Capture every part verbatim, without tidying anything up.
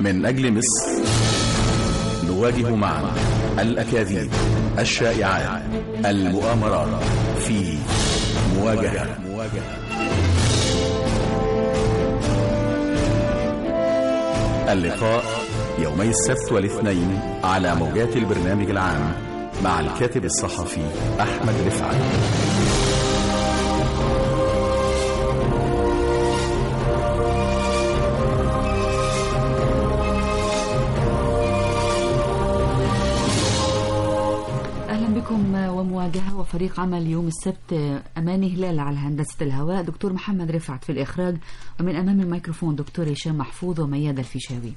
من أجل مصر. نواجه معا الأكاذيب، الشائعات، المؤامرات في مواجهة. اللقاء يومي السبت والاثنين على موجات البرنامج العام مع الكاتب الصحفي أحمد رفعت. ومواجهة وفريق عمل يوم السبت أماني هلال على هندسة الهواء، دكتور محمد رفعت في الإخراج، ومن أمام الميكروفون دكتور هشام محفوظ وميادة الفيشاوي.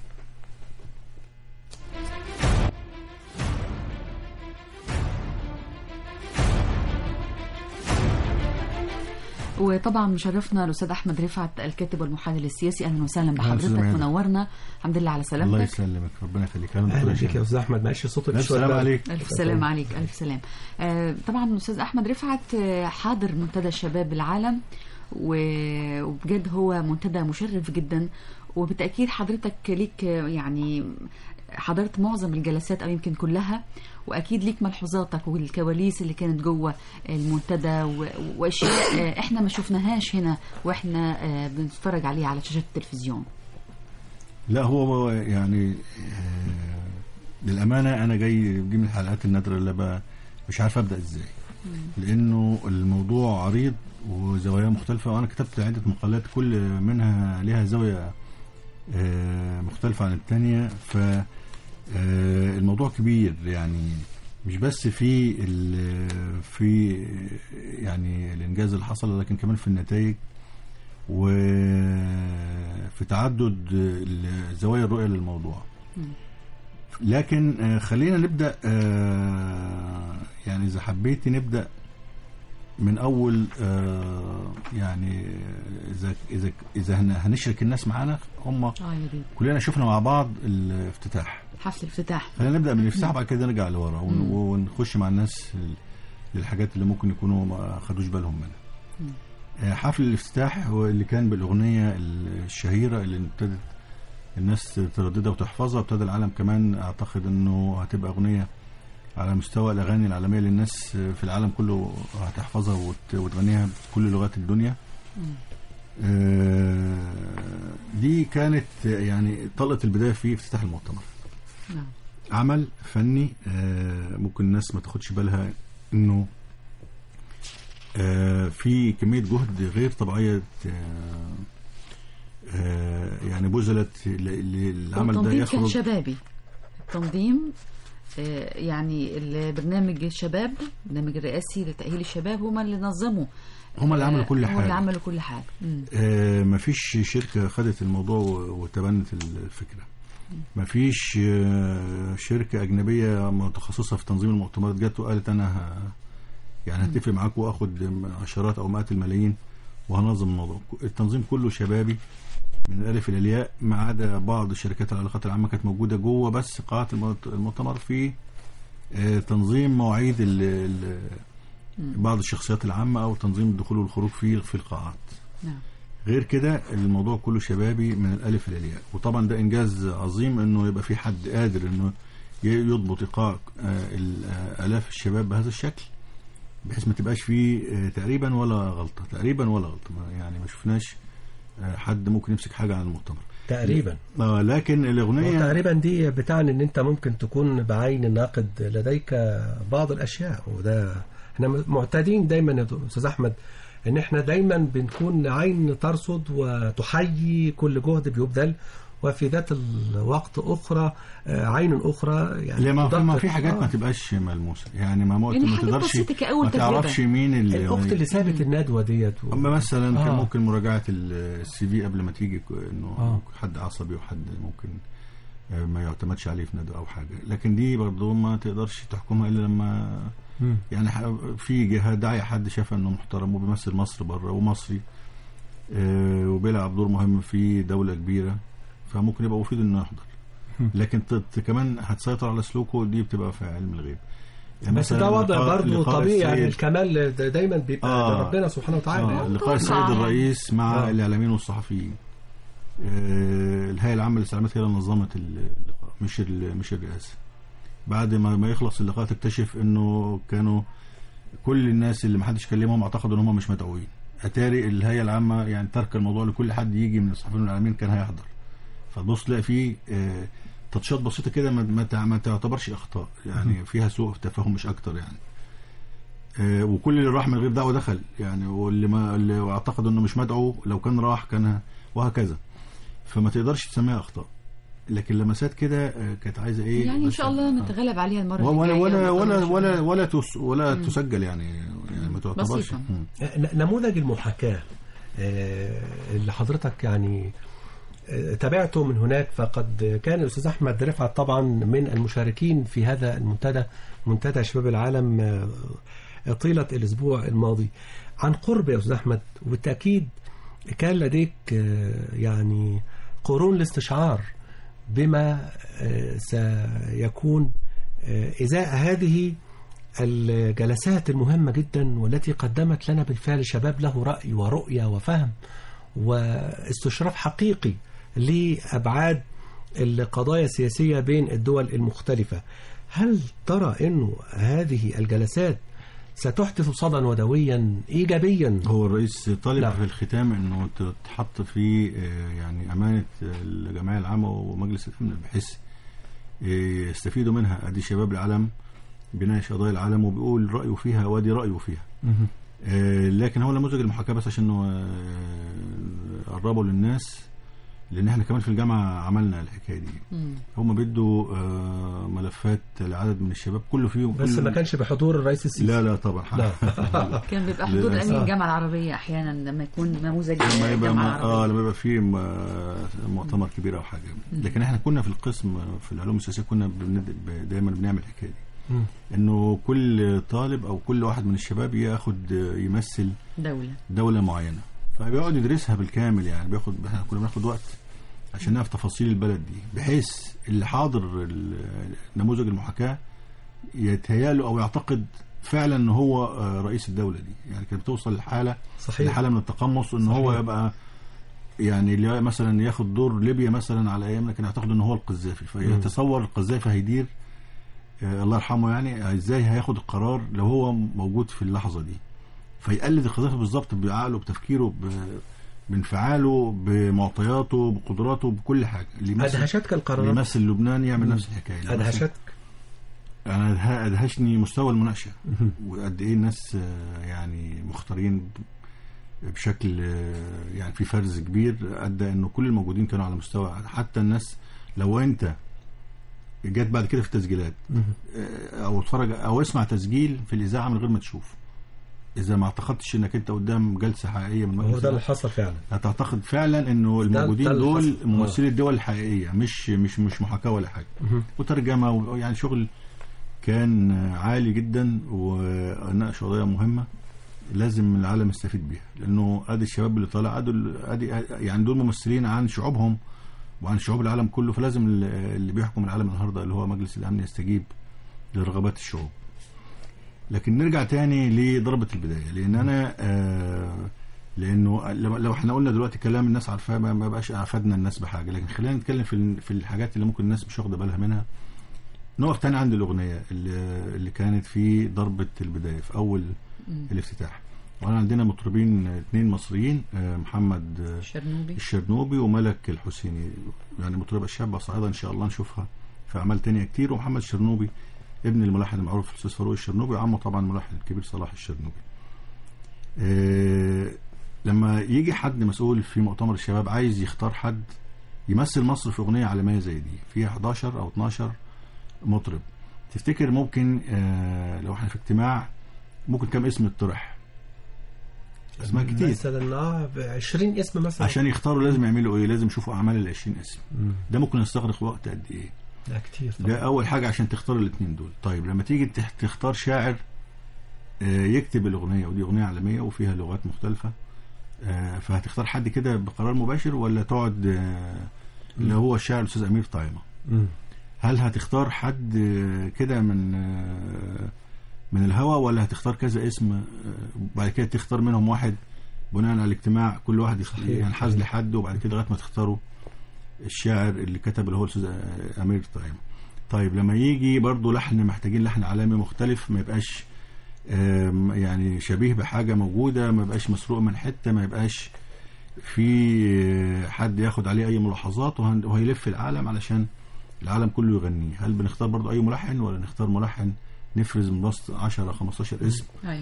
وطبعا مشرفنا الأستاذ أحمد رفعت الكاتب والمحلل السياسي. أهلا وسهلا بحضرتك، منورنا. الحمد لله على سلامتك. الله يسلمك، ربنا يخليك. أهلا بك يا أستاذ أحمد. معلش صوتك شوية. السلام عليك. ألف سلام عليك. ألف سلام. آه طبعا أستاذ أحمد رفعت حاضر منتدى الشباب بالعالم، وبجد هو منتدى مشرف جدا، وبالتأكيد حضرتك ليك يعني حضرت معظم الجلسات أو يمكن كلها، وأكيد ليك ملحوظاتك والكواليس اللي كانت جوه المنتدى وأشياء إحنا ما شفناهاش هنا وإحنا بنتفرج عليها على شاشة التلفزيون. لا هو يعني للأمانة أنا جاي جاي من الحلقات النادرة اللي بقى مش عارف أبدأ إزاي، لأنه الموضوع عريض وزوايا مختلفة، وأنا كتبت عدة مقالات كل منها لها زاوية مختلفة عن الثانية. ف الموضوع كبير، يعني مش بس في في يعني الانجاز اللي حصل، لكن كمان في النتائج وفي تعدد زوايا الرؤية للموضوع. لكن خلينا نبدأ، يعني إذا حبيتي نبدأ من أول، يعني إذا إذا إذا هنشرك الناس معانا هم كلنا شفنا مع بعض الافتتاح، حفل الافتتاح. خلينا نبدأ من الافتتاح بعد كده نرجع لورا ونخش مع الناس للحاجات اللي ممكن يكونوا ما خدوش بالهم منها. حفل الافتتاح هو اللي كان بالأغنية الشهيرة اللي ابتدت الناس ترددها وتحفظها، وابتدى العالم كمان أعتقد إنه هتبقى أغنية على مستوى الأغاني العالمية للناس في العالم كله هتحفظها وتغنيها بكل لغات الدنيا. دي كانت يعني طلقة البداية في افتتاح المؤتمر. عمل فني ممكن الناس ما تاخدش بالها انه في كمية جهد غير طبيعية يعني بذلت للعمل ده. التنظيم كان شبابي، التنظيم يعني البرنامج الشباب، البرنامج الرئاسي لتأهيل الشباب هم اللي نظموا، هم اللي عملوا كل حاجة، هم اللي عملوا كل حاجة. آه مفيش شركة خدت الموضوع وتبنت الفكرة، مفيش آه شركة أجنبية متخصصة في تنظيم المؤتمرات جت وقالت أنا يعني هتفق معاك وأخد عشرات أو مئات الملايين وهنظم الموضوع. التنظيم كله شبابي من الألف إلى الياء، ما عدا بعض شركات العلاقات العامة كانت موجودة جوه بس قاعة المؤتمر في تنظيم مواعيد ال ال بعض الشخصيات العامة أو تنظيم الدخول والخروج في في القاعات. غير كده الموضوع كله شبابي من الألف إلى الياء، وطبعا ده إنجاز عظيم إنه يبقى في حد قادر إنه يضبط إيقاع آلاف الشباب بهذا الشكل، بحيث ما تبقاش فيه تقريبا ولا غلطة، تقريبا ولا غلطة، يعني ما شفناش حد ممكن يمسك حاجة عن المؤتمر تقريبا. آه لكن الأغنية تقريبا دي بتعني ان انت ممكن تكون بعين الناقد لديك بعض الاشياء، وده احنا معتادين دايما يا استاذ احمد ان احنا دايما بنكون عين ترصد وتحيي كل جهد بيبذل، وفي ذات الوقت اخرى عين اخرى يعني لما ما في حاجات آه. ما تبقاش ملموسه، يعني ما ما يعني تقدرش ما تعرفش مين اللي الاخت اللي سابت الندوه ديت و... اما مثلا آه. كان ممكن مراجعه السي في قبل ما تيجي انه آه. حد عصبي وحد ممكن ما يعتمدش عليه في ندوه او حاجه، لكن دي برضه ما تقدرش تحكمها الا لما م. يعني في جهه داعيه حد شاف انه محترم وبيمثل مصر بره ومصري آه وبيلعب دور مهم في دوله كبيره، فممكن يبقى مفيد انه يحضر، لكن كمان هتسيطر على سلوكه دي بتبقى في علم الغيب. يعني بس ده وضع برضه طبيعي، يعني الكمال دايما بيبقى آه ربنا سبحانه وتعالى. آه لقاء السيد الرئيس مع آه. الاعلاميين والصحفيين آه، الهيئه العامه للاستعلامات هي اللي نظمت اللقاء، مش مش الرئاسه. بعد ما ما يخلص اللقاء تكتشف انه كانوا كل الناس اللي ما حدش كلمهم اعتقدوا ان هم مش مدعوين. اتاري الهيئه العامه يعني ترك الموضوع لكل حد يجي من الصحفيين والاعلاميين كان هيحضر. فتبص تلاقي فيه آه، تاتشات بسيطه كده ما تعتبرش اخطاء، يعني فيها سوء تفاهم مش اكتر يعني. آه، وكل اللي راح من غير دعوه دخل يعني، واللي ما اللي اعتقد انه مش مدعو لو كان راح كان وهكذا. فما تقدرش تسميها اخطاء، لكن لمسات كده آه، كانت عايزه ايه يعني ان شاء الله نتغلب عليها المره ولا الجايه. ولا ولا ولا ولا, تس ولا تسجل يعني يعني ما تعتبرش. نموذج المحاكاه آه، اللي حضرتك يعني تابعته من هناك، فقد كان الأستاذ أحمد رفعت طبعا من المشاركين في هذا المنتدى، منتدى شباب العالم طيلة الأسبوع الماضي عن قرب يا أستاذ أحمد. وبالتأكيد كان لديك يعني قرون الاستشعار بما سيكون إزاء هذه الجلسات المهمة جدا، والتي قدمت لنا بالفعل شباب له رأي ورؤية وفهم واستشراف حقيقي لأبعاد القضايا السياسية بين الدول المختلفة. هل ترى أنه هذه الجلسات ستحدث صدى ودويا إيجابيا؟ هو الرئيس طالب لا. في الختام أنه تتحط في يعني أمانة الجمعية العامة ومجلس الأمن بحيث يستفيدوا منها. أدي شباب العالم بيناقش قضايا العالم وبيقول رأيه فيها وادي رأيه فيها. آه لكن هو نموذج المحاكاة بس عشان آه قربوا للناس، لأن احنا كمان في الجامعة عملنا الحكاية دي. هم بيدوا آه ملفات لعدد من الشباب كله فيهم، بس ما كانش بحضور الرئيس السيسي. لا لا طبعا لا. كان بيبقى حضور أمين الجامعة العربية أحيانا لما يكون نموذج لما يبقى الجامعة العربية. اه لما يبقى فيه مؤتمر كبير أو حاجة. لكن احنا كنا في القسم في العلوم السياسية كنا دايما بنعمل الحكاية دي، انه كل طالب او كل واحد من الشباب ياخد يمثل دولة دولة معينة، فبيقعد يدرسها بالكامل. يعني بياخد احنا كنا بناخد وقت عشان نعرف تفاصيل البلد دي، بحيث اللي حاضر نموذج المحاكاة يتهيأله او يعتقد فعلا ان هو رئيس الدولة دي. يعني كانت بتوصل لحالة صحيح. لحالة من التقمص ان هو يبقى يعني اللي مثلا ياخد دور ليبيا مثلا على ايامنا كان يعتقد ان هو القذافي، فيتصور القذافي هيدير آه الله يرحمه يعني ازاي هياخد القرار لو هو موجود في اللحظه دي، فيقلد القذافي بالظبط بعقله بتفكيره بانفعاله بمعطياته بقدراته بكل حاجه. ادهشتك القرارات؟ يمثل لبنان يعمل نفس الحكايه. ادهشتك؟ انا ادهشني مستوى المناقشه وقد ايه الناس آه يعني مختارين بشكل آه يعني في فرز كبير ادى انه كل الموجودين كانوا على مستوى. حتى الناس لو انت جت بعد كده في التسجيلات او اتفرج او اسمع تسجيل في الاذاعه من غير ما تشوف، اذا ما اعتقدتش انك انت قدام جلسه حقيقيه من هو ده اللي حصل فعلا، هتعتقد فعلا انه الموجودين دول ممثلي الدول الحقيقيه، مش مش مش محاكاه ولا حاجه. وترجمه يعني شغل كان عالي جدا، وناقش قضايا مهمه لازم العالم يستفيد بيها، لانه ادي الشباب اللي طالع ادي يعني دول ممثلين عن شعوبهم وعن شعوب العالم كله، فلازم اللي بيحكم العالم النهارده اللي هو مجلس الامن يستجيب لرغبات الشعوب. لكن نرجع تاني لضربة البداية، لان انا آه لانه لو احنا قلنا دلوقتي كلام الناس عارفاه ما بقاش افادنا الناس بحاجه، لكن خلينا نتكلم في في الحاجات اللي ممكن الناس مش واخده بالها منها. نقف تاني عند الاغنيه اللي, اللي كانت في ضربة البداية في اول م. الافتتاح. وانا عندنا مطربين اثنين مصريين، محمد الشرنوبي الشرنوبي وملك الحسيني، يعني مطربة شابة صاعدة ان شاء الله نشوفها في اعمال تانية كتير. ومحمد الشرنوبي ابن الملحن المعروف الاستاذ فاروق الشرنوبي، وعمه طبعا الملحن الكبير صلاح الشرنوبي. إيه لما يجي حد مسؤول في مؤتمر الشباب عايز يختار حد يمثل مصر في اغنيه عالميه زي دي فيها حداشر او اتناشر مطرب، تفتكر ممكن آه لو احنا في اجتماع ممكن كم اسم يطرح؟ اسماء كتير مثلا اه عشرين اسم مثلا. عشان يختاروا لازم يعملوا ايه؟ لازم يشوفوا اعمال ال عشرين اسم. مم. ده ممكن يستغرق وقت قد ايه؟ لا كتير طبعا. ده اول حاجه عشان تختار الاثنين دول. طيب لما تيجي تختار شاعر يكتب الاغنيه، ودي اغنيه عالميه وفيها لغات مختلفه، فهتختار حد كده بقرار مباشر ولا تقعد اللي هو الشاعر الاستاذ امير طعيمه؟ هل هتختار حد كده من من الهوا ولا هتختار كذا اسم وبعد كده تختار منهم واحد بناء على الاجتماع كل واحد ينحاز لحد، وبعد كده لغايه ما تختاروا الشاعر اللي كتب اللي هو الاستاذ امير طيب. طيب لما يجي برضو لحن، محتاجين لحن عالمي مختلف، ما يبقاش يعني شبيه بحاجه موجوده، ما يبقاش مسروق من حته، ما يبقاش في حد ياخد عليه اي ملاحظات وهيلف العالم علشان العالم كله يغنيه. هل بنختار برضو اي ملحن ولا نختار ملحن نفرز من وسط عشرة خمستاشر اسم؟ ايوه.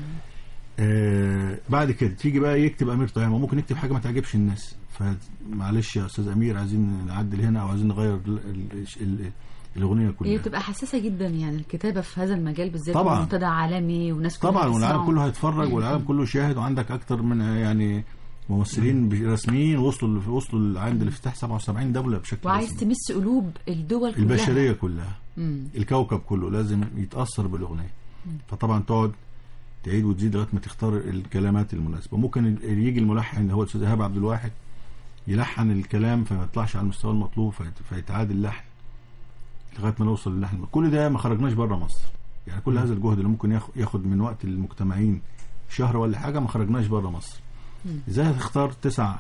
آه بعد كده تيجي بقى يكتب امير طيب، ممكن يكتب حاجه ما تعجبش الناس، فمعلش يا استاذ امير عايزين نعدل هنا او عايزين نغير ال ال ال الاغنيه كلها. هي بتبقى حساسه جدا يعني الكتابه في هذا المجال بالذات، طبعا منتدى عالمي وناس كلها طبعا والعالم كله هيتفرج والعالم كله شاهد، وعندك اكتر من يعني ممثلين رسميين وصلوا وصلوا عند الافتتاح سبعة وسبعين دوله بشكل وعايز رسمي. تمس قلوب الدول كلها، البشريه كلها، مم. الكوكب كله لازم يتاثر بالاغنيه. فطبعا تقعد تعيد وتزيد لغايه ما تختار الكلمات المناسبه. ممكن يجي الملحن اللي هو الاستاذ ايهاب عبد الواحد يلحن الكلام فما يطلعش على المستوى المطلوب، فيتعاد اللحن لغايه ما نوصل للحن. كل ده ما خرجناش بره مصر، يعني كل هذا الجهد اللي ممكن ياخد من وقت المجتمعين شهر ولا حاجه ما خرجناش بره مصر. ازاي هتختار تسع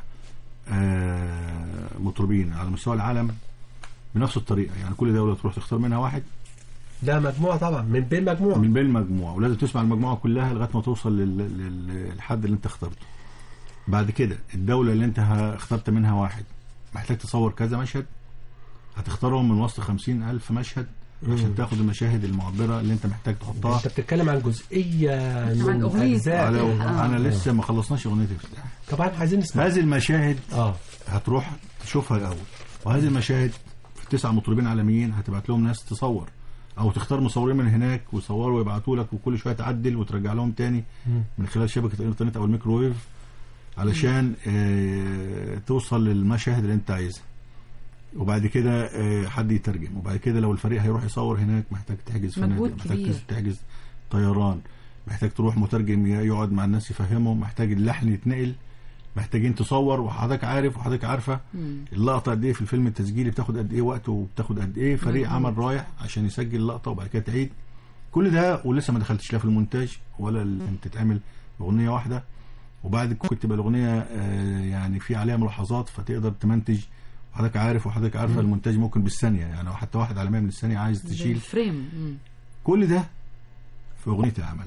آه مطربين على مستوى العالم بنفس الطريقه؟ يعني كل دوله تروح تختار منها واحد؟ لا مجموعه طبعا، من بين مجموعه من بين مجموعه، ولازم تسمع المجموعه كلها لغايه ما توصل للحد اللي انت اخترته. بعد كده الدوله اللي انت اخترت منها واحد محتاج تصور كذا مشهد، هتختارهم من وسط خمسين ألف مشهد عشان تاخد المشاهد المعبرة اللي انت محتاج تحطها. انت بتتكلم عن جزئية من أجزاء. آه. انا لسه ما خلصناش اغنية الافتتاح. طبعا عايزين نسمع هذه المشاهد. اه هتروح تشوفها الاول، وهذه المشاهد في تسع مطربين عالميين هتبعت لهم ناس تصور، او تختار مصورين من هناك ويصوروا ويبعتوا لك، وكل شويه تعدل وترجع لهم تاني م. من خلال شبكة الانترنت او الميكروويف علشان اه توصل للمشاهد اللي انت عايزها. وبعد كده حد يترجم، وبعد كده لو الفريق هيروح يصور هناك محتاج تحجز فنادق، محتاج تحجز طيران، محتاج تروح مترجم يقعد مع الناس يفهمهم، محتاج اللحن يتنقل، محتاجين تصور، وحضرتك عارف وحضرتك عارفه اللقطه قد ايه في الفيلم التسجيلي بتاخد قد ايه وقت، وبتاخد قد ايه فريق مم. عمل رايح عشان يسجل اللقطه وبعد كده تعيد كل ده، ولسه ما دخلتش لا في المونتاج ولا ان تتعمل اغنيه واحده. وبعد كنت تبقى الاغنيه يعني في عليها ملاحظات فتقدر تمنتج، وحضرتك عارف وحضرتك عارفه المونتاج ممكن بالثانيه، يعني لو حتى واحد على مية من الثانيه عايز تشيل فريم كل ده في اغنيه العمل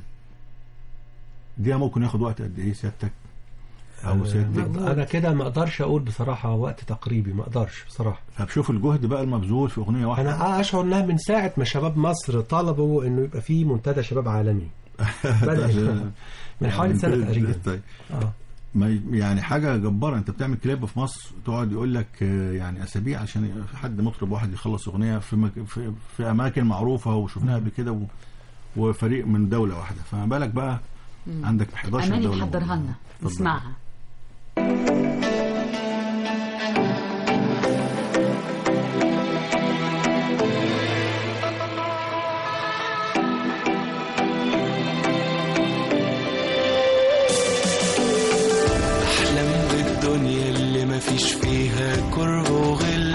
دي ممكن ياخد وقت قد ايه سيادتك او سيادتك؟ انا كده ما اقدرش اقول بصراحه وقت تقريبي، ما اقدرش بصراحه. فبشوف الجهد بقى المبذول في اغنيه واحده. انا اشعر انها من ساعه ما شباب مصر طلبوا انه يبقى في منتدى شباب عالمي من حوالي سنه تقريبا. طيب اه ما يعني حاجه جباره، انت بتعمل كليب في مصر تقعد يقول لك يعني اسابيع عشان حد مطرب واحد يخلص اغنيه في مك... في, في اماكن معروفه وشفناها قبل كده و... وفريق من دوله واحده، فما بالك بقى مم. عندك احداشر دوله. اماني تحضرها لنا نسمعها. مفيش فيها كره وغل،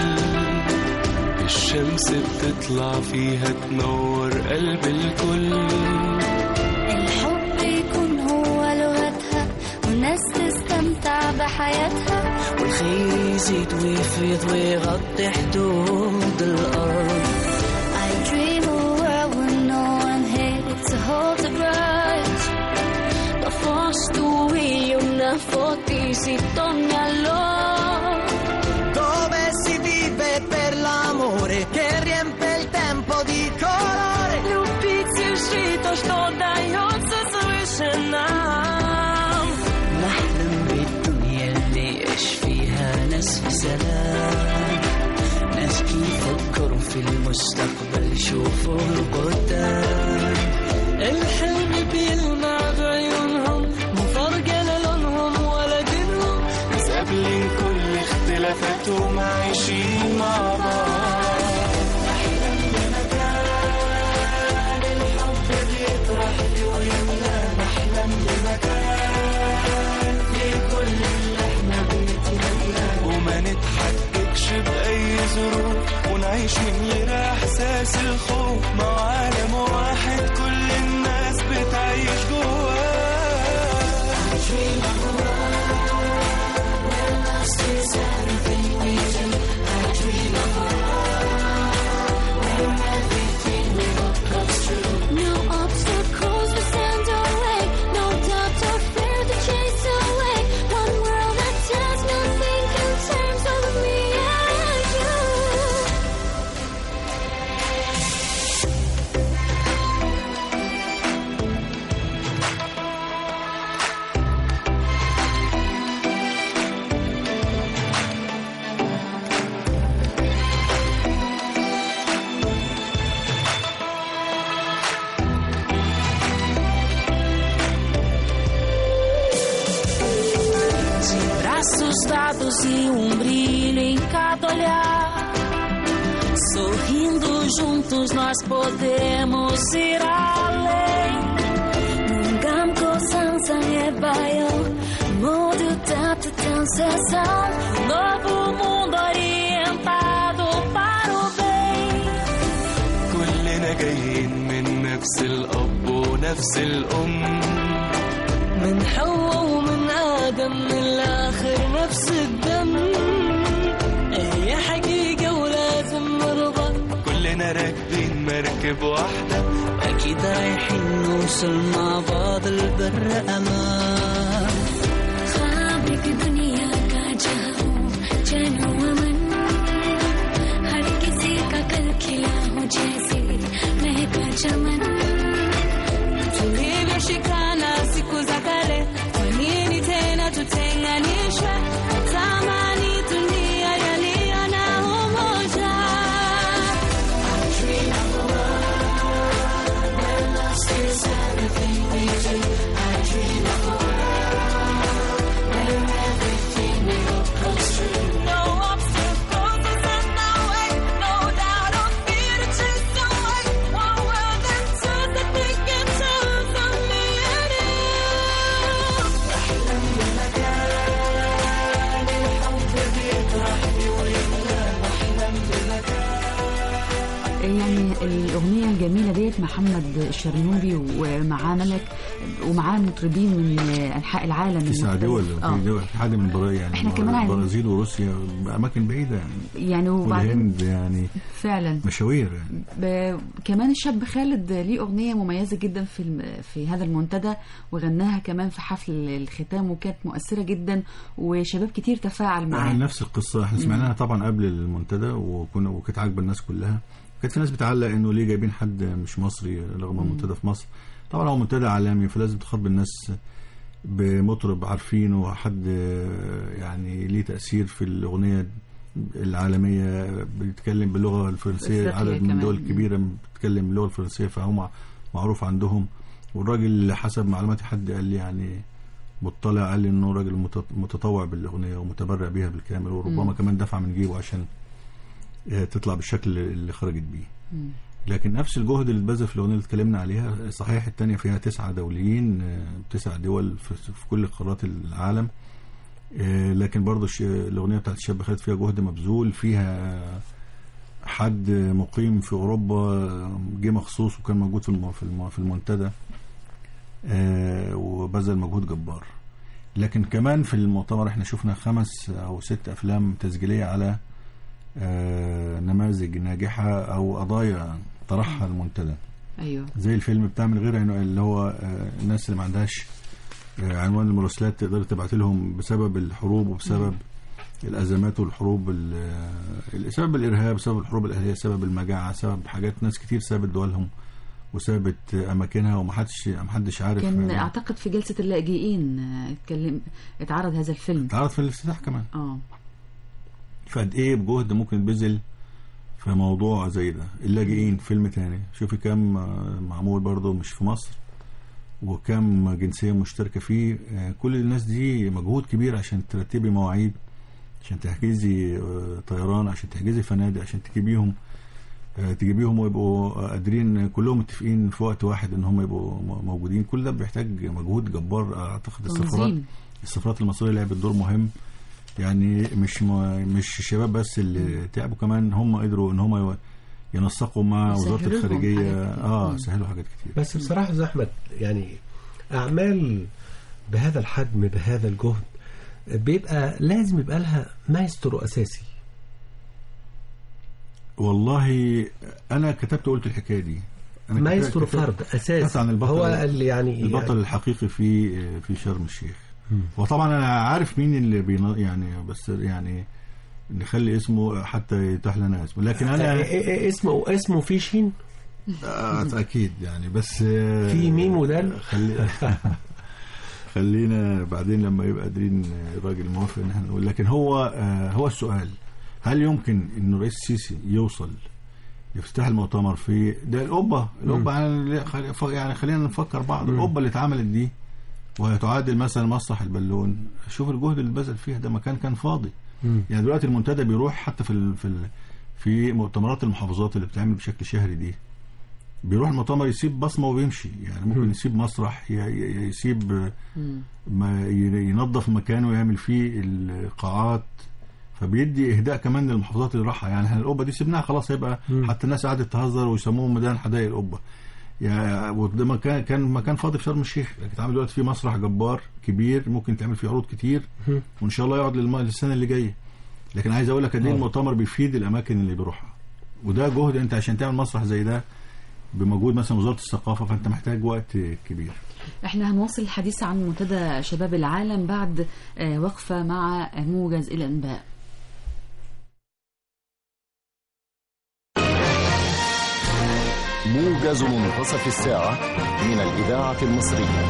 الشمس بتطلع فيها تنور قلب الكل، الحب يكون هو لغتها والناس تستمتع بحياتها، والخير يزيد ويفيض ويغطي حدود الأرض. I dream a world where no one hates to hold a grudge. La fosto una fotisi torna allora dove si vive per l'amore che riempie il tempo di colore. Любить решит то, что дается свыше нам. نحلم بالدنيا اللي يعيش فيها ناس في سلام، ناس بيفكروا في المستقبل يشوفوا القدام. الحلم بيلمع بعيونهم مو فارقة لونهم ولا دينهم، ناس قابلين كل اختلافاتهم عايشين مع بعض. نحلم بمكان الحب بيطرح ويملى، نحلم بمكان في كل اللي احنا بنتمناه، وما نتحققش بأي ظروف ونعيش من غير احساس الخوف، مع عالم واحد كل الناس بتعيش جواه. عايشين جواه assustados e um brilho em cada olhar. Sorrindo juntos nós podemos ir além. Nungam ko sansange bayo, modo tanta sensação. Novo mundo orientado para o bem. كلنا جايين من نفس الأب ونفس الأم، من حواء ومن آدم من الآخر نفس الدم. هي حقيقة ولازم نرضى، كلنا راكبين مركب واحدة، أكيد رايحين نوصل مع بعض البر أمان. خابك दुनिया का जहां जानो अमन, हर किसी का कल खिला हो जैसे महका चमन. Tulivyoshikana siku za kale, kwa nini tena tutenganishwe? Tamani dunia yaliyo na umoja. I dream of a world where love is everything we do. I dream of a world where everything we hope comes true. No obstacles is in our way, no doubt or fear to chase away. One world that turns the thick into يعني الأغنية الجميلة ديت محمد الشرنوبي ومعاه ملك ومعاه مطربين من أنحاء العالم. تسع دول في دول في حد من البرازيل يعني احنا كمان البرازيل وروسيا أماكن بعيدة يعني يعني والهند يعني فعلا مشاوير يعني. ب... كمان الشاب خالد ليه أغنية مميزة جدا في الم... في هذا المنتدى وغناها كمان في حفل الختام وكانت مؤثرة جدا وشباب كتير تفاعل معاه. نفس القصة احنا سمعناها طبعا قبل المنتدى وكنا وكانت عاجبة الناس كلها. كانت في ناس بتعلق انه ليه جايبين حد مش مصري رغم المنتدى في مصر. طبعا هو منتدى عالمي فلازم تخاطب الناس بمطرب عارفينه وحد يعني ليه تأثير في الأغنية العالمية بيتكلم باللغة الفرنسية. عدد من الدول الكبيرة بتتكلم باللغة الفرنسية فهم معروف عندهم. والراجل حسب معلوماتي حد قال لي يعني مطلع قال لي انه راجل متطوع بالأغنية ومتبرع بيها بالكامل وربما م. كمان دفع من جيبه عشان تطلع بالشكل اللي خرجت بيه. م. لكن نفس الجهد اللي اتبذل في الأغنية اللي اتكلمنا عليها صحيح التانية فيها تسعة دوليين تسع دول في كل قارات العالم. لكن برضو الأغنية بتاعت الشاب خالد فيها جهد مبذول. فيها حد مقيم في أوروبا جه مخصوص وكان موجود في المنتدى وبذل مجهود جبار. لكن كمان في المؤتمر احنا شفنا خمس أو ست أفلام تسجيلية على نماذج ناجحة أو قضايا طرحها المنتدى. أيوه. زي الفيلم بتاع من غير اللي هو الناس اللي ما عندهاش عنوان المراسلات تقدر تبعت لهم بسبب الحروب وبسبب م. الأزمات والحروب سبب الإرهاب سبب الحروب الأهلية سبب المجاعة سبب حاجات ناس كتير سابت دولهم وسابت أماكنها ومحدش محدش عارف. كان يعني أعتقد في جلسة اللاجئين اتكلم اتعرض هذا الفيلم اتعرض في الافتتاح كمان. اه فقد ايه بجهد ممكن يتبذل في موضوع زي ده. اللاجئين فيلم تاني شوفي كم معمول برضو مش في مصر وكم جنسية مشتركة فيه. كل الناس دي مجهود كبير عشان ترتبي مواعيد عشان تحجزي طيران عشان تحجزي فنادق عشان تجيبيهم تجيبيهم ويبقوا قادرين كلهم متفقين في وقت واحد ان هم يبقوا موجودين. كل ده بيحتاج مجهود جبار. اعتقد السفارات السفارات المصرية لعبت دور مهم يعني مش مش الشباب بس اللي تعبوا كمان هم قدروا ان هم ينسقوا مع وزارة الخارجية اه سهلوا حاجات كتير. بس بصراحة يا أحمد يعني أعمال بهذا الحجم بهذا الجهد بيبقى لازم يبقى لها مايسترو أساسي. والله أنا كتبت قلت الحكاية دي. أنا مايسترو فرد أساسي عن البطل هو اللي يعني البطل يعني الحقيقي في في شرم الشيخ. وطبعا أنا عارف مين اللي بينا يعني بس يعني نخلي اسمه حتى يتاح لنا اسمه. لكن أنا اسمه اسمه في شين أكيد يعني بس في ميم ودال خلي خلينا بعدين لما يبقى قادرين الراجل موافق ان احنا نقول. لكن هو هو السؤال هل يمكن انه الرئيس السيسي يوصل يفتح المؤتمر في ده القبه القبه يعني خلينا نفكر بعض. القبه اللي اتعملت دي وتعادل مثلا مسرح البالون. شوف الجهد اللي بذل فيها، ده مكان كان فاضي. مم. يعني دلوقتي المنتدى بيروح حتى في ال في ال في مؤتمرات المحافظات اللي بتعمل بشكل شهري دي، بيروح المؤتمر يسيب بصمه وبيمشي. يعني ممكن يسيب مسرح، ي- ي- يسيب ما ي- ينظف مكانه ويعمل فيه القاعات، فبيدي اهداء كمان للمحافظات اللي راحها. يعني احنا القبه دي سيبناها خلاص، هيبقى حتى الناس قعدت تهزر ويسموه ميدان حدائق القبه. يعني وده مكان كان مكان فاضي في شرم الشيخ، اتعمل دلوقتي فيه مسرح جبار كبير ممكن تعمل فيه عروض كتير، وان شاء الله يقعد للم- للسنه اللي جايه. لكن عايز اقول لك قد ايه المؤتمر بيفيد الاماكن اللي بيروحها، وده جهد. انت عشان تعمل مسرح زي ده بمجهود مثلا وزاره الثقافه، فانت محتاج وقت كبير. احنا هنواصل الحديث عن منتدى شباب العالم بعد آه، وقفة مع موجز الأنباء. موجز منتصف الساعة من الإذاعة المصرية.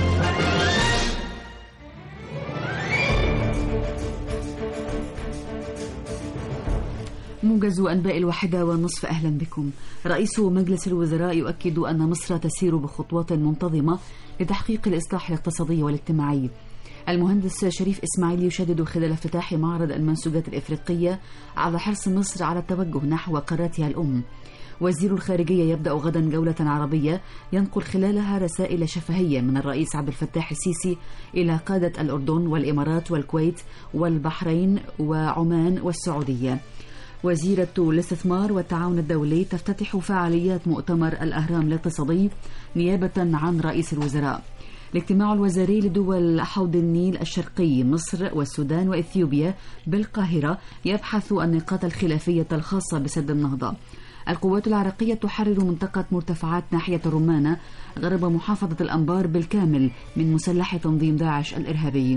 موجز أنباء الواحدة والنصف، أهلا بكم. رئيس مجلس الوزراء يؤكد أن مصر تسير بخطوات منتظمة لتحقيق الإصلاح الاقتصادي والاجتماعي. المهندس شريف إسماعيل يشدد خلال افتتاح معرض المنسوجات الإفريقية على حرص مصر على التوجه نحو قارتها الأم. وزير الخارجية يبدأ غدا جولة عربية ينقل خلالها رسائل شفهية من الرئيس عبد الفتاح السيسي إلى قادة الأردن والإمارات والكويت والبحرين وعمان والسعودية. وزيرة الاستثمار والتعاون الدولي تفتتح فعاليات مؤتمر الأهرام الاقتصادي نيابة عن رئيس الوزراء. الاجتماع الوزاري لدول حوض النيل الشرقي مصر والسودان وإثيوبيا بالقاهرة يبحث النقاط الخلافية الخاصة بسد النهضة. القوات العراقية تحرر منطقة مرتفعات ناحية الرمانة غرب محافظة الأنبار بالكامل من مسلح تنظيم داعش الإرهابي.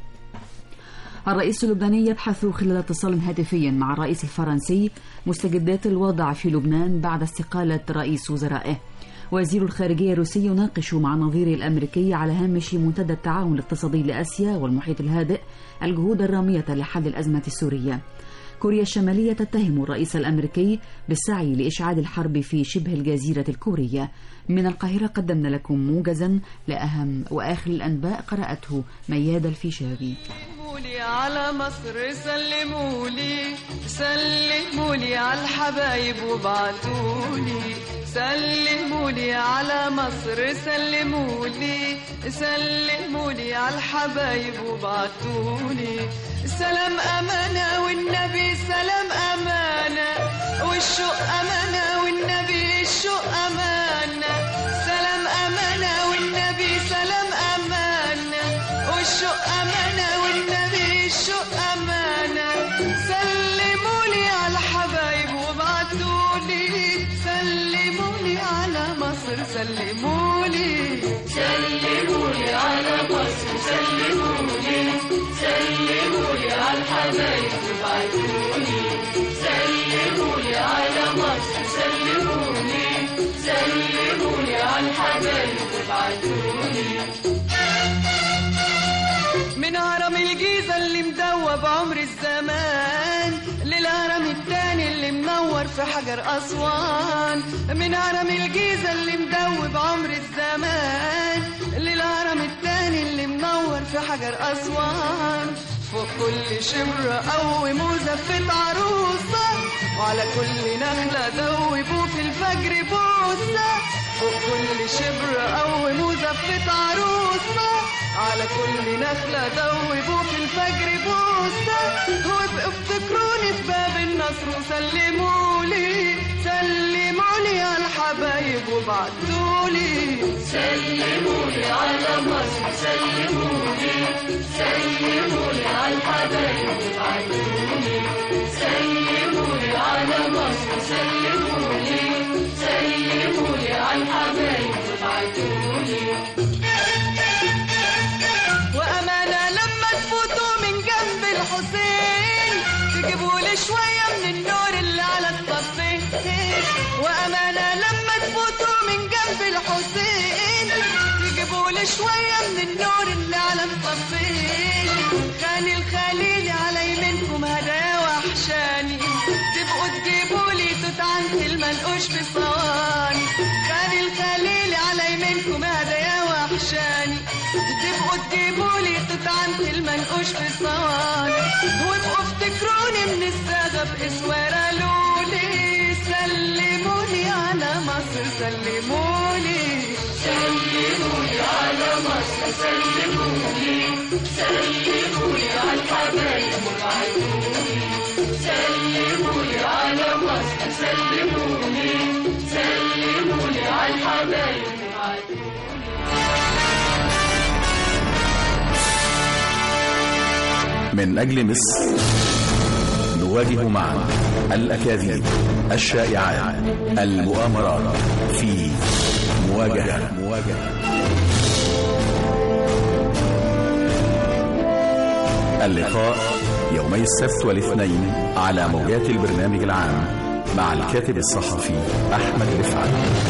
الرئيس اللبناني يبحث خلال اتصال هاتفي مع الرئيس الفرنسي مستجدات الوضع في لبنان بعد استقالة رئيس وزرائه. وزير الخارجية الروسي يناقش مع نظيره الأمريكي على هامش منتدى التعاون الاقتصادي لآسيا والمحيط الهادئ الجهود الرامية لحل الأزمة السورية. كوريا الشمالية تتهم الرئيس الأمريكي بالسعي لإشعال الحرب في شبه الجزيرة الكورية. من القاهرة قدمنا لكم موجزا لأهم وآخر الأنباء قرأته مياد الفيشاوي. سلمولي على مصر، سلمولي سلمولي على الحبايب وبعتولي، سلمولي على مصر، سلمولي سلمولي على الحبايب وبعتولي. سلام أمانة والنبي سلام أمانة، والشوق أمانة والنبي الشوق أمانة. سلام أمانة والنبي سلام أمانة، والشوق أمانة والنبي الشوق أمانة. سلمولي على الحبايب وبعتولي، سلمولي على مصر، سلمولي سلمولي على مصر، سلمولي سلمولي على الحبايب وبعتولي، سلمولي على مصر، سلمولي سلمولي على الحبايب وبعتولي. من هرم الجيزة اللي مدوب عمر الزمان للهرم التاني اللي منور في حجر أسوان. من هرم الجيزة اللي مدوب عمر الزمان للهرم التاني اللي منور في حجر أسوان. فوق كل شمر قوم وزفت عروسة، وعلى كل نخلة دوبوا في الفجر بوسة. فوق كل شبر قوم وزفت عروسة، على كل نخلة دوبوا في الفجر بوسة. وابقوا افتكروني في باب النصر وسلمولي، سلمولي على الحبايب وبعتولي. سلمولي على مصر، سلمولي سلمولي على الحبايب وبعتولي. سلمولي على مصر، سلمولي سلمولي على الحبايب وبعتولي. وأمانة لما تفوتوا من جنب الحسين تجيبوا لي شوية من النور اللي على الطفين. وأمانة لما تفوتوا من جنب الحسين تجيبوا لي شوية من النور اللي على الطفين. خاني الخليل على يمينكم هدايا وحشاني، تبقوا تجيبوا لي توت عنت المنقوش في صواني. خاني الخليل على يمينكم هدايا وحشاني، تبقوا تجيبولي قطعة المنقوش في الصوان وابقوا افتكروني من الساغة بإسوارة لولي سلموني على مصر سلموني سلموني على مصر سلموني سلموني على الحبايب وبعتوني سلموني على مصر سلموني سلموني على الحبايب وبعتوني. من أجل مصر نواجه معا الأكاذيب الشائعات المؤامرات في مواجهة مواجهة اللقاء يومي السبت والاثنين على موجات البرنامج العام مع الكاتب الصحفي أحمد رفعت.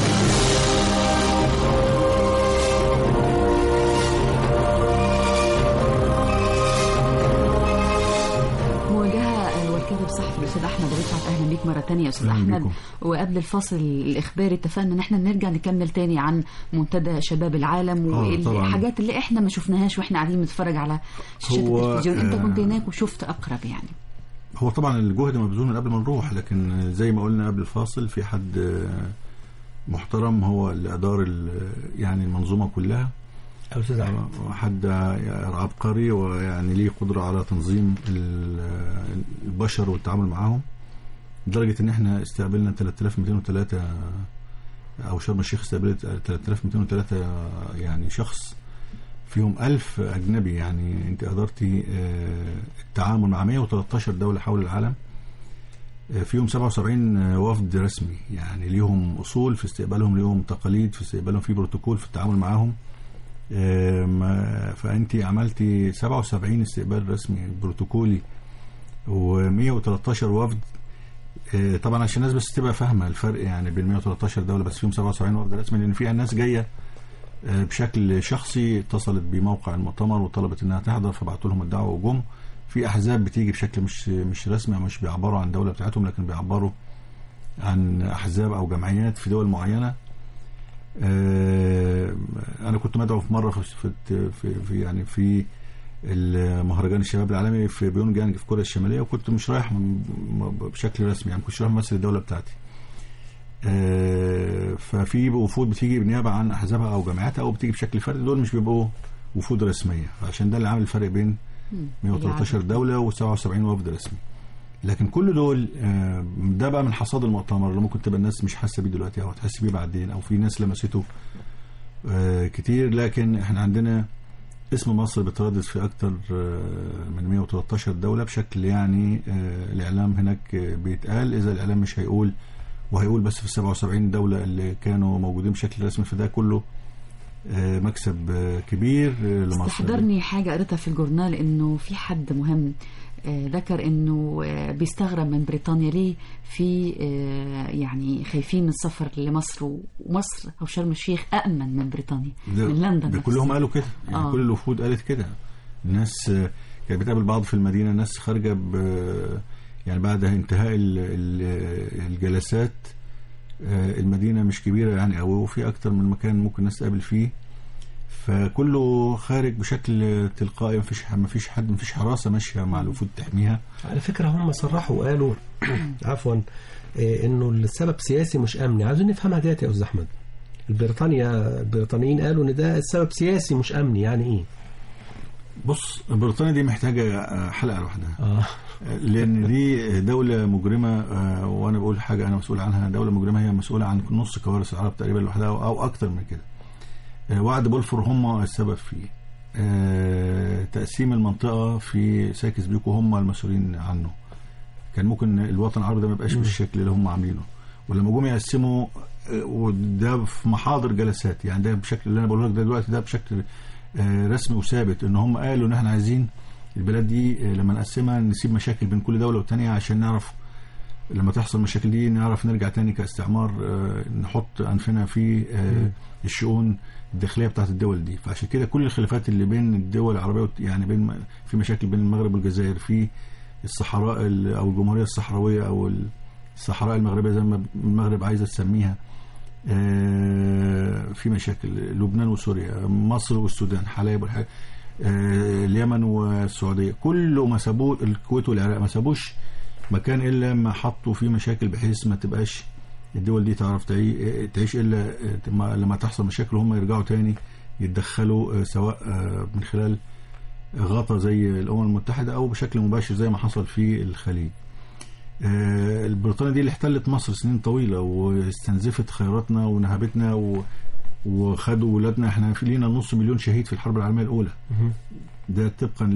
الكاتب الصحفي الاستاذ احمد رفعت، اهلا بيك مره ثانيه يا استاذ احمد. وقبل الفاصل الاخباري اتفقنا ان احنا نرجع نكمل تاني عن منتدى شباب العالم والحاجات اللي احنا ما شفناهاش واحنا قاعدين بنتفرج على شاشات التلفزيون. انت كنت هناك وشفت اقرب يعني. هو طبعا الجهد مبذول من قبل ما نروح، لكن زي ما قلنا قبل الفاصل في حد محترم هو اللي ادار يعني المنظومه كلها، حد عبقري ويعني ليه قدرة على تنظيم البشر والتعامل معهم، لدرجة ان احنا استقبلنا ثلاثة آلاف ومئتين وثلاثة او شرم الشيخ استقبلت ثلاثة آلاف ومئتين وثلاثة يعني شخص، فيهم ألف أجنبي. يعني انت قدرتي التعامل مع مئة وثلاثة عشر دولة حول العالم، فيهم سبعة وسبعين وفد رسمي، يعني ليهم أصول في استقبالهم، ليهم تقاليد في استقبالهم، في بروتوكول في التعامل معهم. فأنت عملتي سبعة وسبعين استقبال رسمي بروتوكولي ومئة وثلاثة عشر وفد. طبعا عشان الناس بس تبقى فاهمة الفرق يعني بين مئة وثلاثة عشر دولة بس فيهم سبعة وسبعين وفد رسمي، لأن فيها ناس جاية بشكل شخصي، اتصلت بموقع المؤتمر وطلبت انها تحضر، فبعتوا لهم الدعوة وجم. في أحزاب بتيجي بشكل مش مش رسمي، مش بيعبروا عن دولة بتاعتهم، لكن بيعبروا عن أحزاب أو جمعيات في دول معينة. أنا كنت مدعو في مرة في, في, في يعني في المهرجان الشباب العالمي في بيونجيانج في كوريا الشمالية، وكنت مش رايح بشكل رسمي، يعني كنت رايح ممثل الدولة بتاعتي. ففي وفود بتيجي بالنيابة عن أحزابها أو جماعاتها أو بتيجي بشكل فردي، دول مش بيبقوا وفود رسمية، عشان ده اللي عامل الفرق بين مئة وثلاثة عشر دولة وسبعة وسبعين وفد رسمي. لكن كل دول ده بقى من حصاد المؤتمر اللي ممكن تبقى الناس مش حاسه بيه دلوقتي او تحس بيه بعدين، او في ناس لمسته كتير. لكن احنا عندنا اسم مصر بيتردد في اكتر من مئة وثلاثة عشر دولة بشكل يعني الاعلام هناك بيتقال. اذا الاعلام مش هيقول وهيقول بس في السبعة وسبعين دولة اللي كانوا موجودين بشكل رسمي، فده كله مكسب كبير لمصر. استحضرني حاجة قريتها في الجورنال انه في حد مهم ذكر انه بيستغرب من بريطانيا ليه في يعني خايفين من السفر لمصر، ومصر او شرم الشيخ امن من بريطانيا من لندن. كلهم قالوا كده يعني آه. كل الوفود قالت كده. الناس كانت بتقابل بعض في المدينه، ناس خارجه يعني بعد انتهاء الجلسات المدينه مش كبيره يعني قوي، وفي اكتر من مكان ممكن الناس تقابل فيه، فكله خارج بشكل تلقائي، مفيش مفيش حد مفيش حراسه ماشيه مع الوفود تحميها. على فكره هم صرحوا وقالوا عفوا انه السبب سياسي مش امني. عايزين نفهمها ديت يا استاذ احمد. البريطانيا البريطانيين قالوا ان ده السبب سياسي مش امني، يعني ايه؟ بص، بريطانيا دي محتاجه حلقه لوحدها اه لان دي دوله مجرمه، وانا بقول حاجه انا مسؤول عنها. دوله مجرمه هي مسؤوله عن نص كوارث العرب تقريبا لوحدها او اكتر من كده. وعد بولفور هم السبب فيه، أه تقسيم المنطقة في سايكس بيكو هم المسؤولين عنه. كان ممكن الوطن العربي ده ما يبقاش بالشكل اللي هم عاملينه، ولما جم يقسموا وده في محاضر جلسات، يعني ده بشكل اللي انا بقوله لك ده دلوقتي ده بشكل أه رسمي وثابت، ان هم قالوا ان احنا عايزين البلاد دي لما نقسمها نسيب مشاكل بين كل دولة والتانية، عشان نعرف لما تحصل مشاكل دي نعرف نرجع تاني كاستعمار، أه نحط انفنا في أه الشؤون الداخليه بتاعت الدول دي. فعشان كده كل الخلافات اللي بين الدول العربيه يعني بين في مشاكل بين المغرب والجزائر، في الصحراء او الجمهوريه الصحراويه او الصحراء المغربيه زي ما المغرب عايزه تسميها، في مشاكل لبنان وسوريا، مصر والسودان، حلايب والحاجة. آه، اليمن والسعوديه كله ما سابوه، الكويت والعراق ما سابوش مكان الا ما حطوا فيه مشاكل بحيث ما تبقاش الدول دي تعرف تعي- تعيش الا ما- لما تحصل مشاكل وهم يرجعوا تاني يتدخلوا، آه، سواء آه، من خلال غطى زي الامم المتحده او بشكل مباشر زي ما حصل في الخليج. آه، بريطانيا دي اللي احتلت مصر سنين طويله واستنزفت خيراتنا ونهبتنا و... وخدوا ولادنا. احنا في لينا نص مليون شهيد في الحرب العالميه الاولى، ده طبقا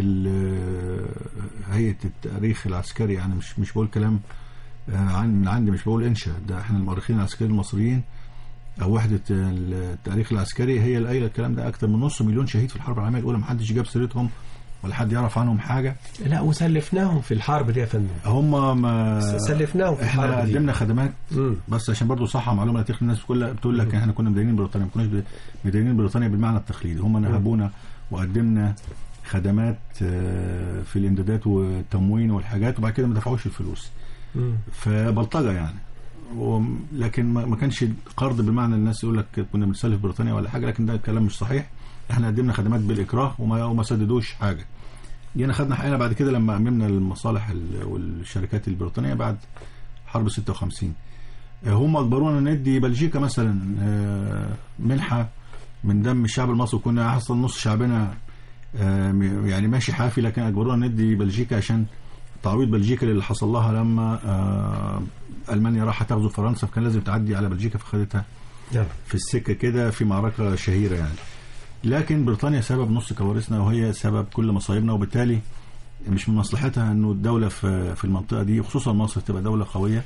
لهيئه التاريخ العسكري، يعني مش مش بقول كلام آه، عن من عندي، مش بقول انشا، ده احنا المؤرخين العسكريين المصريين او وحده التاريخ العسكري هي اللي قايله الكلام ده. اكتر من نص مليون شهيد في الحرب العالميه الاولى، ما حدش جاب سيرتهم ولا حد يعرف عنهم حاجه. لا وسلفناهم في الحرب دي يا فندم، هم ما سلفناهم في احنا الحرب دي. قدمنا خدمات مم. بس عشان برضو صح معلومه تاريخ الناس كلها بتقول لك احنا كنا مدينين بريطانيا، ما كناش مدينين بريطانيا بالمعنى التقليدي، هم نهبونا وقدمنا خدمات آه، في الامدادات والتموين والحاجات، وبعد كده ما دفعوش الفلوس. مم. فبلطجه يعني، و- لكن ما ما كانش قرض بالمعنى الناس يقول لك كنا بنسلف بريطانيا ولا حاجه، لكن ده كلام مش صحيح. احنا قدمنا خدمات بالاكراه وما وما سددوش حاجه. جينا خدنا حقنا بعد كده لما اممنا المصالح ال- والشركات البريطانيه بعد حرب ستة وخمسين. آه، هم اجبرونا ندي بلجيكا مثلا آه، منحه من دم الشعب المصري، كنا احسن نص شعبنا آه، م- يعني ماشي حافي، لكن اجبرونا ندي بلجيكا عشان تعويض بلجيكا اللي حصل لها لما آه، المانيا راحت تغزو فرنسا، فكان لازم تعدي على بلجيكا، فخدتها نعم. في السكه كده في معركه شهيره يعني. لكن بريطانيا سبب نص كوارثنا وهي سبب كل مصايبنا، وبالتالي مش من مصلحتها انه الدوله في في المنطقه دي وخصوصا مصر تبقى دوله قويه،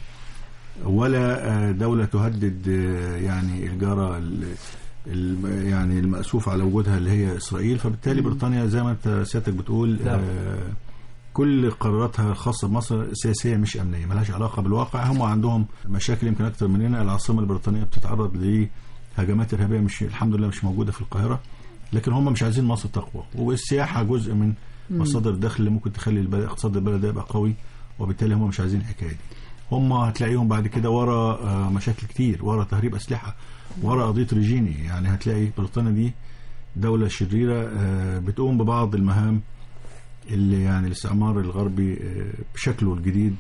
ولا آه، دوله تهدد آه، يعني الجاره ال- ال- يعني المأسوف على وجودها اللي هي اسرائيل. فبالتالي بريطانيا زي ما انت سيادتك بتقول نعم. آه، كل قراراتها الخاصه بمصر سياسيه مش امنيه، ملهاش علاقه بالواقع. هم عندهم مشاكل يمكن اكتر مننا. العاصمه البريطانيه بتتعرض لهجمات ارهابيه مش الحمد لله مش موجوده في القاهره، لكن هم مش عايزين مصر تقوى، والسياحه جزء من مصادر الدخل اللي ممكن تخلي البلد اقتصاد البلد ده يبقى قوي، وبالتالي هم مش عايزين الحكايه دي. هم هتلاقيهم بعد كده ورا آه، مشاكل كتير، ورا تهريب اسلحه، ورا قضيه ريجيني. يعني هتلاقي بريطانيا دي دوله شريره آه، بتقوم ببعض المهام اللي يعني الاستعمار الغربي آه، بشكله الجديد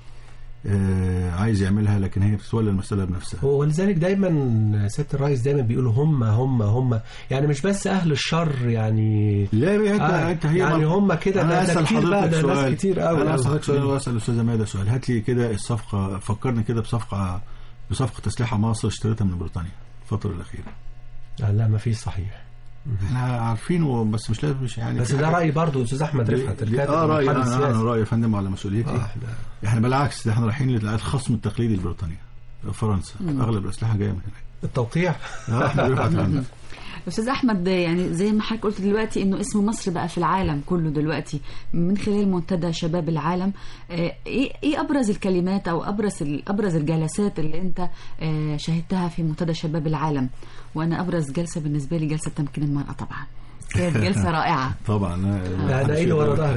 آه، عايز يعملها، لكن هي بتتولى المسألة بنفسها. ولذلك دايما سيادة الرئيس دايما بيقولوا هم هم هم يعني مش بس اهل الشر يعني. لا انت آه انت هي يعني هم كده انا ده, ده اسال كتير بقى، حضرتك ده ناس سؤال كتير قوي. انا اسالك سؤال واسال الاستاذه ماده سؤال. هات لي كده الصفقه، فكرني كده بصفقه بصفقه اسلحه مصر اشتريتها من بريطانيا الفتره الاخيره. آه لا ما فيش صحيح. احنا عارفين بس مش لازم مش يعني بس ده رايي برضه استاذ احمد رفعت الكاتب اه رايي المحلل انا, السياسي. أنا رايي يا فندم على مسؤوليتي. آه احنا بالعكس، ده احنا رايحين للخصم التقليدي لبريطانيا فرنسا. مم. اغلب الاسلحه جايه من هناك. التوقيع. اه احنا رفعت فندم. استاذ احمد، يعني زي ما حضرتك قلت دلوقتي انه اسم مصر بقى في العالم كله دلوقتي من خلال منتدى شباب العالم. آه، ايه ايه ابرز الكلمات او ابرز ال- ابرز الجلسات اللي انت آه، شاهدتها في منتدى شباب العالم؟ وانا ابرز جلسه بالنسبه لي جلسه تمكين المراه طبعا، كانت جلسه رائعه. طبعا ده انا ايدي ورا ظهري.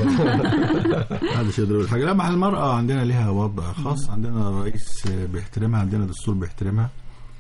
هذا شيء ضروري. الحاجه لما المراه عندنا لها وضع خاص، عندنا رئيس بيحترمها، عندنا دستور بيحترمها.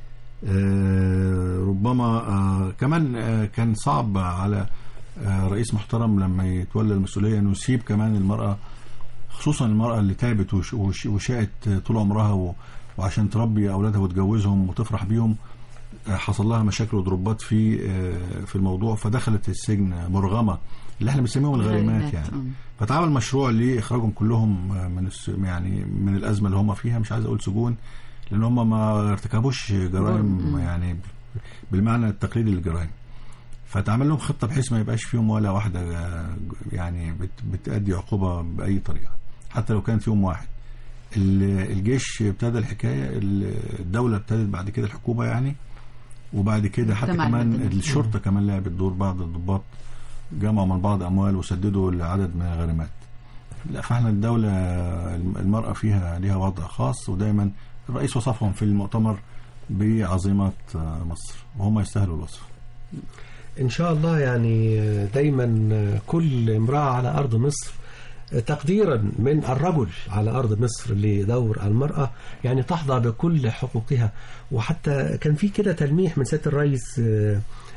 آه، ربما آه، كمان آه، كان صعب على آه، رئيس محترم لما يتولى المسؤوليه انه يسيب كمان المراه، خصوصا المراه اللي تعبت وش- وش- وشاءت طول عمرها و- وعشان تربي اولادها وتجوزهم وتفرح بيهم. آه، حصل لها مشاكل وضربات في آه، في الموضوع، فدخلت السجن مرغمه اللي احنا بنسميهم الغريمات يعني. فتعمل مشروع لاخراجهم كلهم آه، من الس- يعني من الازمه اللي هم فيها. مش عايز اقول سجون لان هم ما ارتكبوش جرائم يعني بالمعنى التقليدي للجرائم. فتعمل لهم خطه بحيث ما يبقاش فيهم ولا واحده آه، يعني بت- بتأدي عقوبه باي طريقه، حتى لو كان فيهم واحد. ال- الجيش ابتدى الحكايه، الدوله ابتدت بعد كده الحكومه يعني، وبعد كده حتى مجتمع كمان المدني. الشرطه كمان لعبت دور. بعض الضباط جمعوا من بعض اموال وسددوا لعدد من الغريمات. لا فاحنا الدوله المراه فيها ليها وضع خاص، ودايما الرئيس وصفهم في المؤتمر بعظيمه مصر وهم يستاهلوا الوصف. ان شاء الله يعني دايما كل امرأة على ارض مصر تقديرا من الرجل على أرض مصر لدور المرأة يعني تحظى بكل حقوقها. وحتى كان في كده تلميح من سيادة الرئيس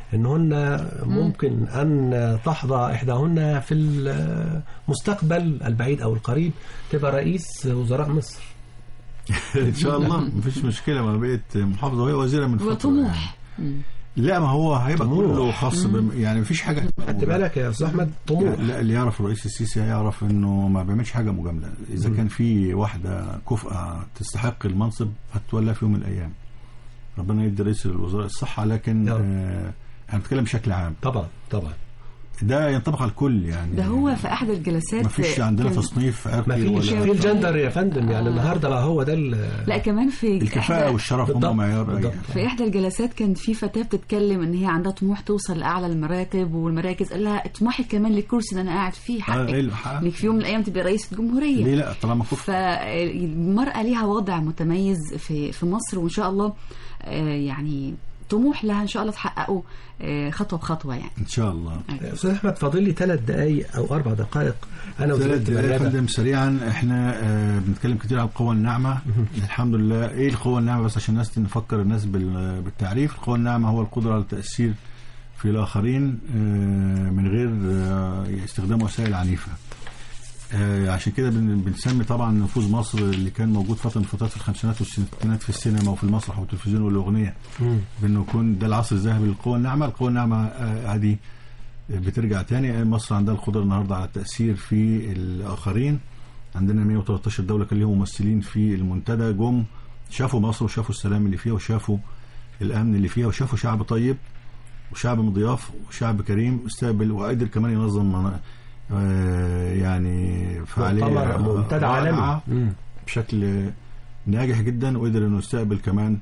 إنهن ممكن أن تحظى إحداهن في المستقبل البعيد أو القريب تبقى رئيس وزراء مصر. ان شاء الله مفيش مشكله، ما بقيت محافظه وهي وزيره من فتره. وطموح. لا ما هو هيبقى كله خاص بم... يعني مفيش حاجه. خدت بالك يا استاذ احمد؟ طموح. لا اللي يعرف الرئيس السيسي هيعرف انه ما بيعملش حاجه مجامله. اذا كان في واحده كفءه تستحق المنصب هتولى في يوم من الايام. ربنا يدي رئيس الوزراء الصحه، لكن آه هنتكلم بشكل عام. طبعا طبعا ده ينطبق على الكل يعني. ده هو في احد الجلسات ما فيش عندنا تصنيف عرقي ولا في الجندر يا فندم يعني. آه. النهارده بقى هو ده. لا كمان في الكفاءه والشرف هم معيار. في احدى الجلسات كانت في فتاه بتتكلم ان هي عندها طموح توصل لاعلى المراتب والمراكز، قال لها اطمحي كمان للكرسي اللي انا قاعد فيه، حقك انك في يوم من الايام تبقى رئيسه جمهوريه. ليه لا طالما كفء. فالمراه ليها وضع متميز في في مصر، وان شاء الله يعني طموح لها ان شاء الله تحققه خطوه بخطوه يعني ان شاء الله. استاذ احمد فاضل لي ثلاث دقائق او اربع دقائق. انا ثلاث دقائق فندم سريعا. احنا آه بنتكلم كتير عن القوى الناعمه. الحمد لله. ايه القوى الناعمه بس عشان الناس نفكر الناس بالتعريف. القوى الناعمه هو القدره على التاثير في الاخرين آه من غير آه استخدام وسائل عنيفه. آه عشان كده بنسمي طبعا نفوذ مصر اللي كان موجود فتره من فترات الخمسينات والستينات في السينما وفي المسرح والتلفزيون والاغنيه، بانه يكون ده العصر الذهبي للقوى الناعمه. القوى الناعمه هذه آه بترجع تاني. مصر عندها القدره النهارده على التاثير في الاخرين. عندنا مية وتلتاشر دوله كان لهم ممثلين في المنتدى، جم شافوا مصر وشافوا السلام اللي فيها وشافوا الامن اللي فيها وشافوا شعب طيب وشعب مضياف وشعب كريم استقبل، وقدر كمان ينظم آه يعني فعاليه منتدى عالمي بشكل ناجح جدا، وقدر انه يستقبل كمان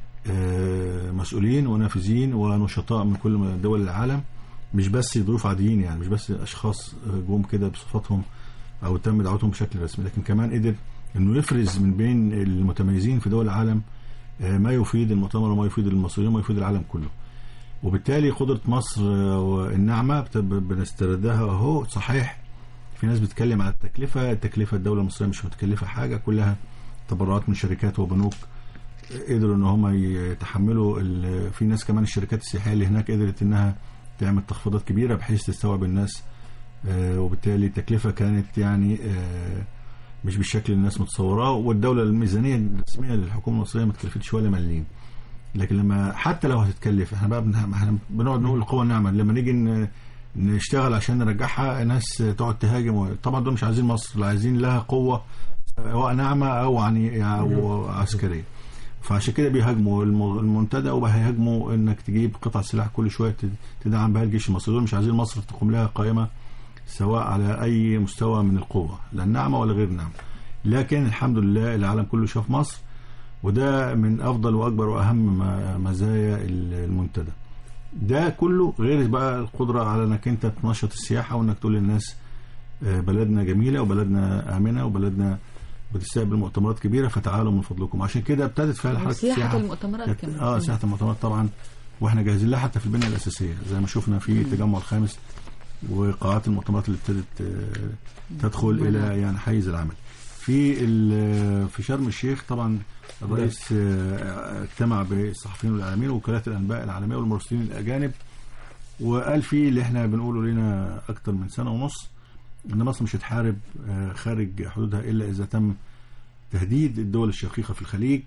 آه مسؤولين ونافذين ونشطاء من كل دول العالم، مش بس ضيوف عاديين يعني، مش بس اشخاص جم كده بصفاتهم او تم دعوتهم بشكل رسمي، لكن كمان قدر انه يفرز من بين المتميزين في دول العالم آه ما يفيد المؤتمر وما يفيد المصريين وما يفيد العالم كله. وبالتالي قدرة مصر الناعمة بنستردها اهو. صحيح في ناس بتتكلم على التكلفة. التكلفة الدولة المصرية مش متكلفة حاجة، كلها تبرعات من شركات وبنوك قدروا ان هم يتحملوا. في ناس كمان الشركات السياحية اللي هناك قدرت انها تعمل تخفيضات كبيرة بحيث تستوعب الناس، وبالتالي التكلفة كانت يعني مش بالشكل اللي الناس متصوراه. والدولة الميزانية الرسمية للحكومة المصرية ما تكلفتش ولا مليم. لكن لما حتى لو هتتكلف احنا بقى احنا بنقعد نقول القوى الناعمه، لما نيجي نشتغل عشان نرجعها ناس تقعد تهاجم. طبعا دول مش عايزين مصر، عايزين لها قوه سواء ناعمه او يعني او عسكريه. فعشان كده بيهاجموا المنتدى وبيهاجموا انك تجيب قطع سلاح كل شويه تدعم بها الجيش المصري. دول مش عايزين مصر تقوم لها قائمه سواء على اي مستوى من القوه، لا ناعمه ولا غير ناعمه. لكن الحمد لله العالم كله شاف مصر، وده من أفضل وأكبر وأهم مزايا المنتدى. ده كله غير بقى القدرة على أنك أنت تنشط السياحة وأنك تقول للناس بلدنا جميلة وبلدنا آمنة وبلدنا بتستقبل مؤتمرات كبيرة فتعالوا من فضلكم. عشان كده ابتدت فعلا حركة السياحة. سياحة المؤتمرات كمان. آه سياحة المؤتمرات طبعا، وإحنا جاهزين لها حتى في البنية الأساسية زي ما شفنا في التجمع الخامس وقاعات المؤتمرات اللي ابتدت تدخل إلى يعني حيز العمل. في في شرم الشيخ طبعا الرئيس اجتمع بالصحفيين والاعلاميين ووكالات الانباء العالميه والمراسلين الاجانب، وقال فيه اللي احنا بنقوله لنا اكتر من سنه ونص ان مصر مش هتحارب خارج حدودها الا اذا تم تهديد الدول الشقيقه في الخليج.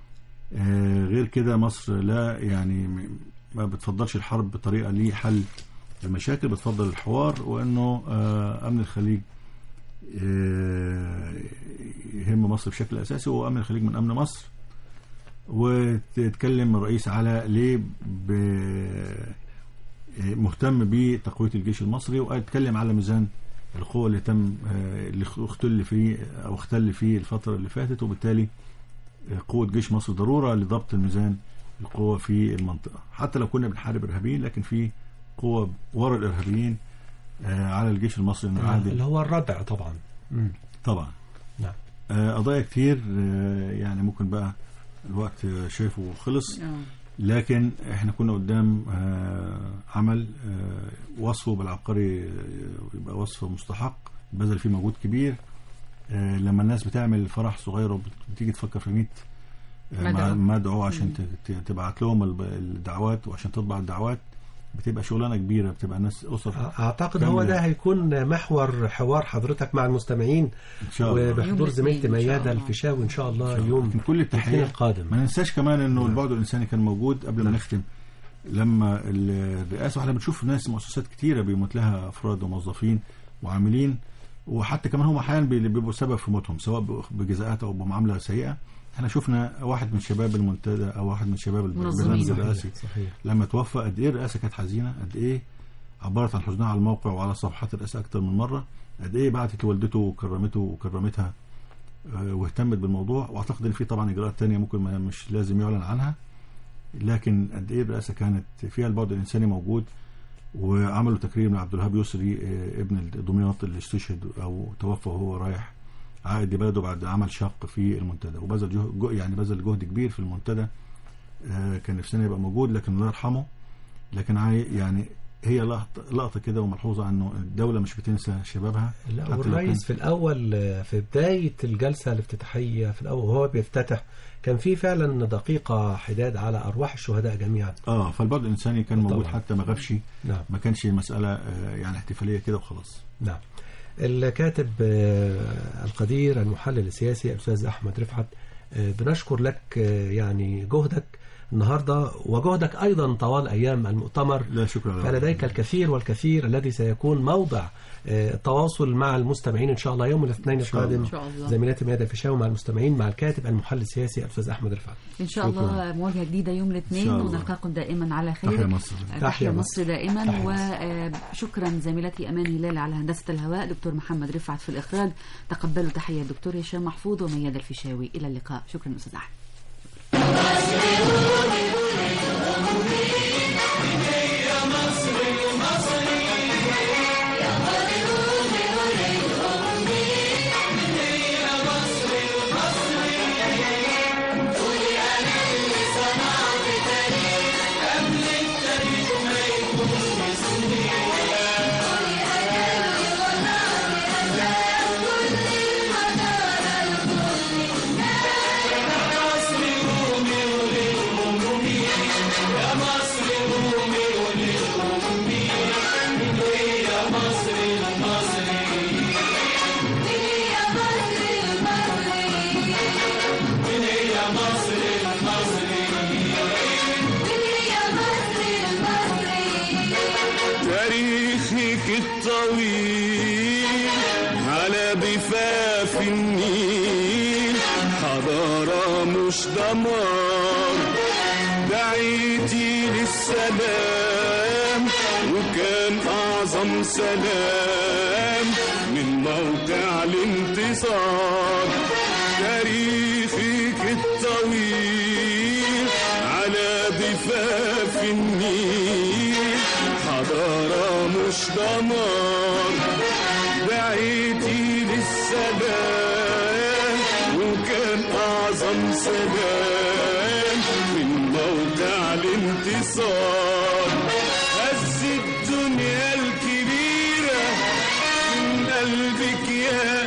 غير كده مصر لا يعني ما بتفضلش الحرب بطريقه لحل المشاكل، بتفضل الحوار، وانه امن الخليج يهم مصر بشكل أساسي، وأمن الخليج من أمن مصر. وتتكلم الرئيس على ليه مهتم بتقوية الجيش المصري، واتكلم على ميزان القوة اللي تم اللي اختل فيه أو اختل فيه الفترة اللي فاتت، وبالتالي قوة جيش مصر ضرورة لضبط الميزان القوة في المنطقة. حتى لو كنا بنحارب إرهابيين لكن في قوة وراء الإرهابيين على الجيش المصري انه يعادل اللي هو الردع طبعا. مم. طبعا نعم. قضايا كتير يعني ممكن بقى الوقت شايفه خلص، لكن احنا كنا قدام عمل وصفه بالعبقري يبقى وصف مستحق بذل فيه مجهود كبير. لما الناس بتعمل فرح صغير وبتيجي تفكر في مية مدعو عشان تبعت لهم الدعوات وعشان تطبع الدعوات، بتبقى شغلانه كبيره، بتبقى ناس اسر. اعتقد هو ده هيكون محور حوار حضرتك مع المستمعين ان شاء الله، وبحضور زميلتي ميادة الفيشاوي ان شاء الله يوم كل التحيه القادم. ما ننساش كمان انه البعد الانساني كان موجود قبل ما نختم. لما الرئاسه واحنا بنشوف ناس مؤسسات كتيره بيموت لها افراد وموظفين وعاملين، وحتى كمان هم احيانا بيبقوا سبب في موتهم سواء بجزاءات او بمعامله سيئه. احنا شفنا واحد من شباب المنتدى او واحد من شباب البرنامج الرئاسي لما توفى قد ايه الرئاسه كانت حزينه، قد ايه عبرت عن حزنها على الموقع وعلى صفحات الرئاسه اكتر من مره، قد ايه بعتت لوالدته وكرمته وكرمتها واهتمت بالموضوع. واعتقد ان في طبعا اجراءات تانية ممكن ما مش لازم يعلن عنها، لكن قد ايه الرئاسه كانت فيها البعد الانساني موجود. وعملوا تكريم لعبد الوهاب يسري ابن دمياط اللي استشهد او توفى وهو رايح عائد لبلده بعد عمل شاق في المنتدى، وبذل يعني بذل جهد كبير في المنتدى. كان نفسنا يبقى موجود لكن الله يرحمه. لكن يعني هي لقطه كده وملحوظه انه الدوله مش بتنسى شبابها. لا والرئيس في الاول في بدايه الجلسه الافتتاحيه في الاول وهو بيفتتح كان في فعلا دقيقه حداد على ارواح الشهداء جميعا. اه فالبعد الانساني كان موجود طبعا. حتى ما غابش. نعم. ما كانش مساله يعني احتفاليه كده وخلاص. نعم. الكاتب القدير المحلل السياسي الأستاذ أحمد رفعت، بنشكر لك يعني جهدك النهاردة وجهدك أيضا طوال أيام المؤتمر. لا شكرا. فلديك الكثير والكثير الذي سيكون موضع التواصل مع المستمعين إن شاء الله يوم الاثنين القادم. زميلتي ميادة الفيشاوي مع المستمعين مع الكاتب المحلل السياسي الأستاذ أحمد رفعت. إن شاء الله شكرا. مواجهة جديدة يوم الاثنين ونلقاكم دائما على خير. تحيا مصر. تحيا مصر دائما. وشكرا زميلتي أمان هلال على هندسة الهواء، دكتور محمد رفعت في الإخراج. تقبلوا تحية الدكتور هشام محفوظ وميادة الفيشاوي. إلى اللقاء. شكرا أستاذ أحمد. الطويل على ضفاف النيل حضارة مش دمار، دعيتي للسلام وكان أعظم سلام من موقع الانتصار. تاريخك الطويل على ضفاف النيل حضارة مش دمار، دعيتي للسلام وكان أعظم سلام من موقع الانتصار. هز الدنيا الكبيرة من قلبك يا